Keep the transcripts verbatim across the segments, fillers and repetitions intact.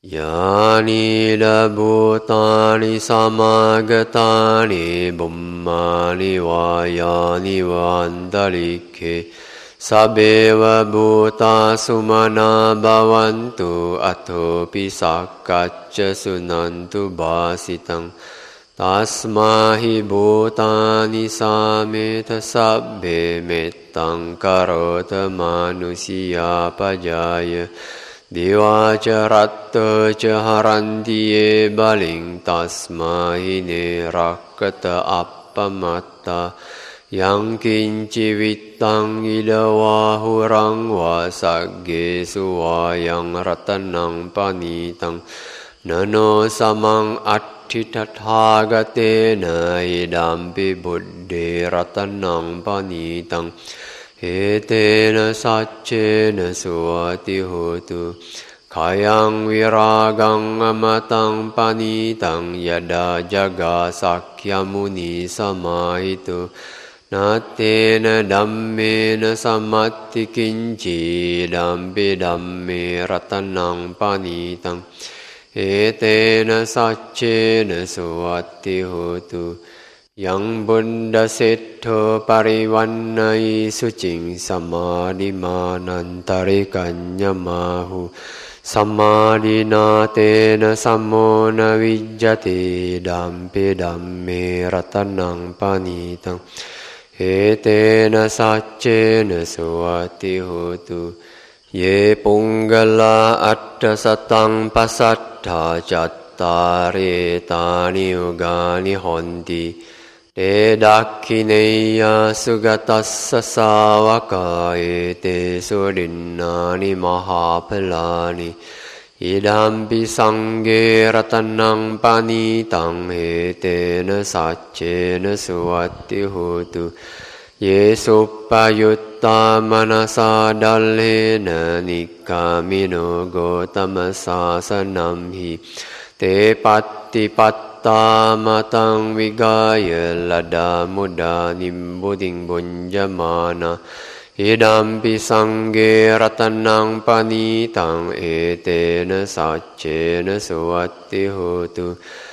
Yani labutani samagatani bummani vayani vandarike sabeva bhuta sumana bhavantu athopi sakkacca sunantu bhasitang tasmahi bhutani sameta sabbe mettang karota manusiya pajaya Devaca ratta ca harantiye baling tasmahine rakkata appamatta yang kinci vittang idawahurang wasagge suwayang ratanang panitang nano samang attitathāgatena idampi buddhe ratanang panitang Etena saccena suati hotu Kayang viragang amatang panitang Yada jaga sakya muni samahitu Natena dhammena samatti kinci Dampi dhamme ratanang panitang Etena saccena suati hotu Yang Buddha Siddho Parivannai Sucing Samadhi Manantari Kanyamahu Samadhi Natena Sammona Vijjati Dampi Dhamme Ratanang Panitang Etena Saccena Suati Hotu Ye Punggala Atta Satang Pasattha Cattare Tani Ugani Honti Te dakhineya sugatassa savaka ete surinnani mahapalani idampi sanghe ratanang panitang etena saccena suwatti hotu ye suppayutta manasa dallena nikkamino gotama sasanamhi te patti patti Tamatang vigaya lada muda nimbuding bunjamana Idampi sanghe ratanang panitang etena saccena suwatti hotu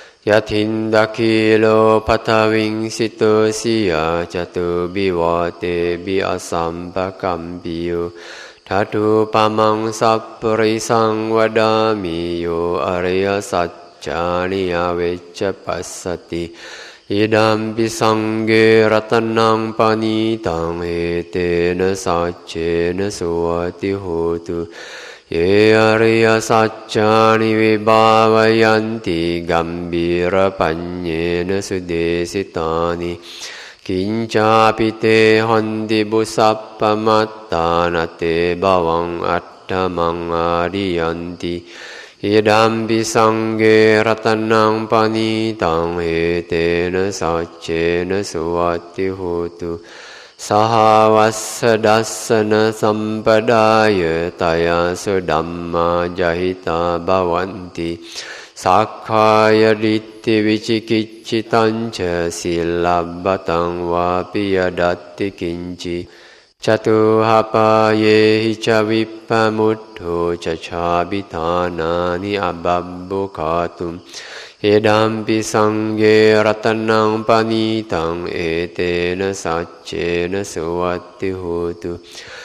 Yathindakilo pataving sito siya catu bivate biasampakampiyo Tatu pamang saprisang vadami yo arya sat Cani avecca passati idampi sanghe ratanang panitang etena saccena suwati hotu ye arya saccani vibhavayanti gambira panyena sudesitani kincapi te hondi busappamatta te bhavang attamang adiyanti Idampi sanghe ratanang panitang etena saccena suwatti hotu Sahavassa dassana sampadaya taya sudamma jahita bhavanti Sakkaya ditti vicikiccitanca sillabbatang vapi yadatti kinci Catuhapa yehi ca vippamuddho ca cabithanani ababbukatum Idampi sanghe ratanang panitang etena saccena suwatti hotu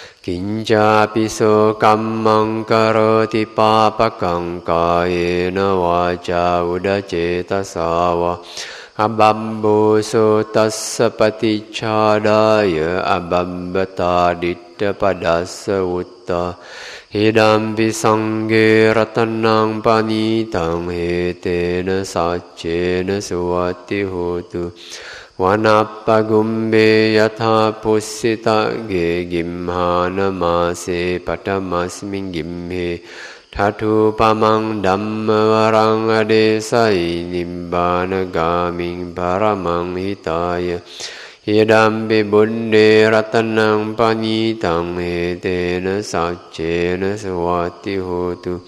Kincapi so kammang karoti papakang kayena vaca udacetasawa Ababbo so tassa paticchādāya ababbata ditta padassa utta Idampi sanghe ratanang panitang etena saccena suwatti hotu Vanappa gumbe yatha pussita ge gimhana mase patamasmin gimhe Tatu pamang dhamma varang adesai nibbana gaming paramang hitaya Idampi buddhe ratanang panitang etena saccena suwatti hotu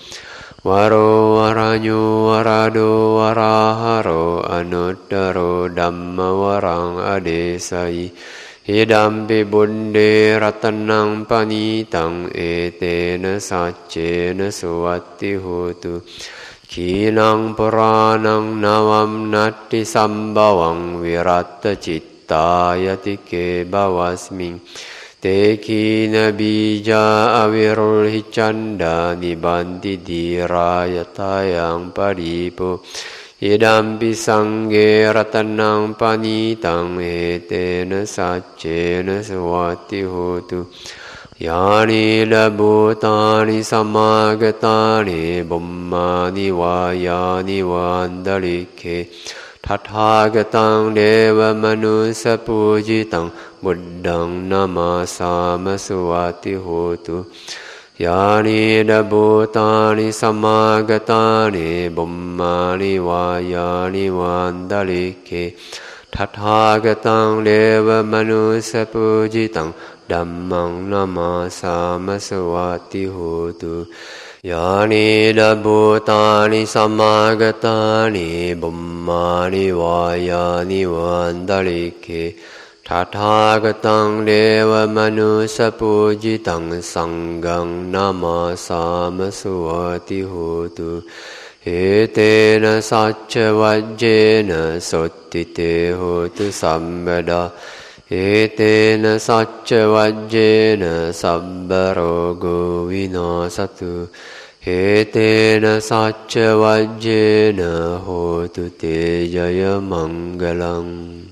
Varo varanyo varado varaharo anuttaro dhamma varang adesai Idampi buddhe ratanang panitang etena saccena suwatti hotu ขีนังปรานังนาวัมนัตติสัมภวังวิรัตจิตตายติเกบวาสมิงเตขีนบีจาอวิรุหิจันดานิบันติดีรายทายังปริปุอิดัมปิสังเกรัตนังปานิตังเอเตนะสัจเจนะสวัสติโหตุยานิลบุตานิสัมมากตานิบุมมานิวายานิวันดลิเกทัทธากตังเดวมนุสปูจิตังบุตดังนามาสามสวัสติโหตุยานิดาบุตานิสัมมากตานิบุมมานิวายานิวันดาลิเกทัทธากตังเดวมนุสปูจิตังดัมมังนามาสามสวัสติโหตุยานิดาบุตานิสัมมากตานิบุมมานิวายานิวันดาลิเกทัทธากตังเดวมนุสปูจิตังสังฆังนามาสามสวัสติโหตุเอเตนะสัจจวัจเจนะสุตติเตโหตุสัมปดาเอเตนะสัจจวัจเจนะสัพพะโรโกวินาศตุเอเตนะสัจจวัจเจนะโหตุเตยะมังกลัง